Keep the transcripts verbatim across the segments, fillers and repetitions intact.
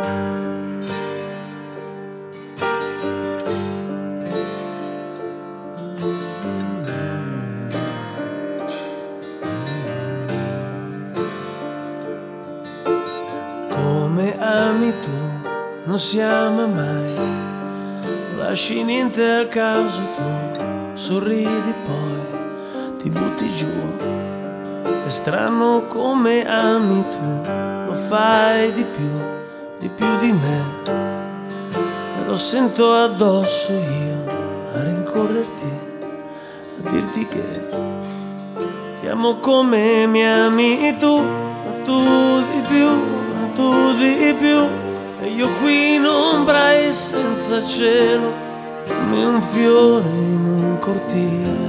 Come ami tu, non si ama mai, non lasci niente al caso tu, sorridi poi ti butti giù. È strano come ami tu, lo fai di più, di più di me, e lo sento addosso io a rincorrerti, a dirti che ti amo come mi ami tu, ma tu di più, tu di più, e io qui in ombra e senza cielo, come un fiore in un cortile.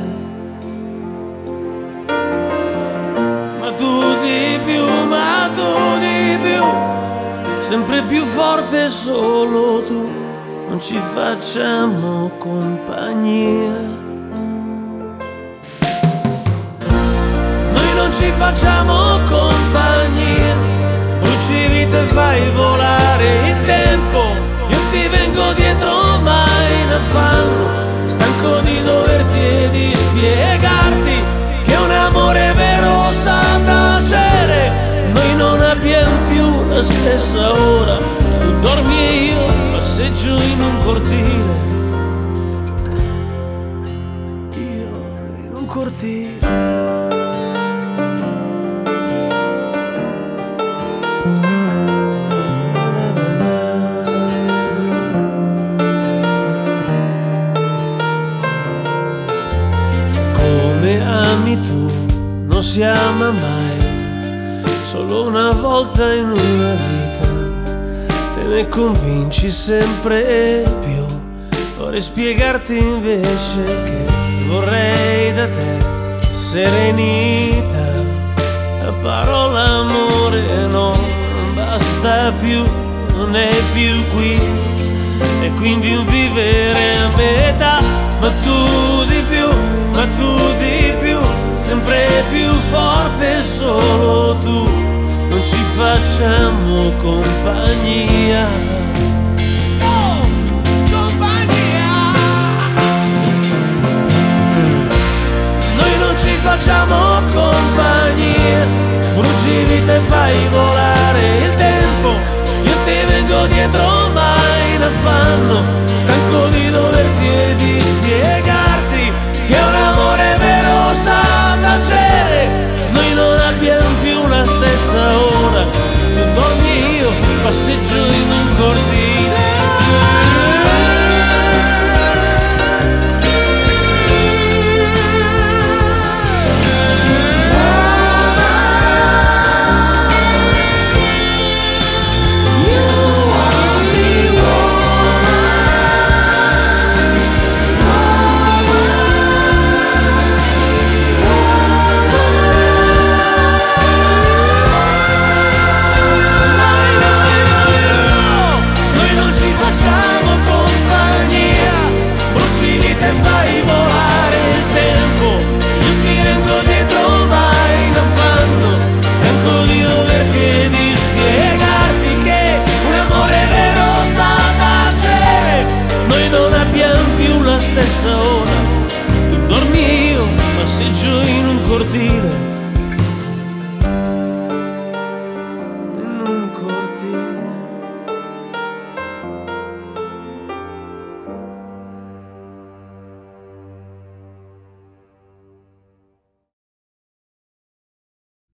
Ma tu di più, ma tu di più, sempre più forte solo tu, non ci facciamo compagnia. Noi non ci facciamo compagnia, bruci vite e fai volare il tempo, io ti vengo dietro mai in affanno, stanco di doverti e di spiegarti che un amore vero sa tacere. Noi non abbiamo più la stessa ora, tu dormi e io passeggio in un cortile, io in un cortile. Ami tu, non si ama mai, solo una volta in una vita, te ne convinci sempre più. Vorrei spiegarti invece che vorrei da te serenità, la parola amore non basta più, non è più qui, e quindi un vivere a metà. Ma tu di più, ma tu di più, sempre più forte solo tu, non ci facciamo compagnia. Oh, compagnia! Noi non ci facciamo compagnia, bruci vite e fai volare il tempo, io ti vengo dietro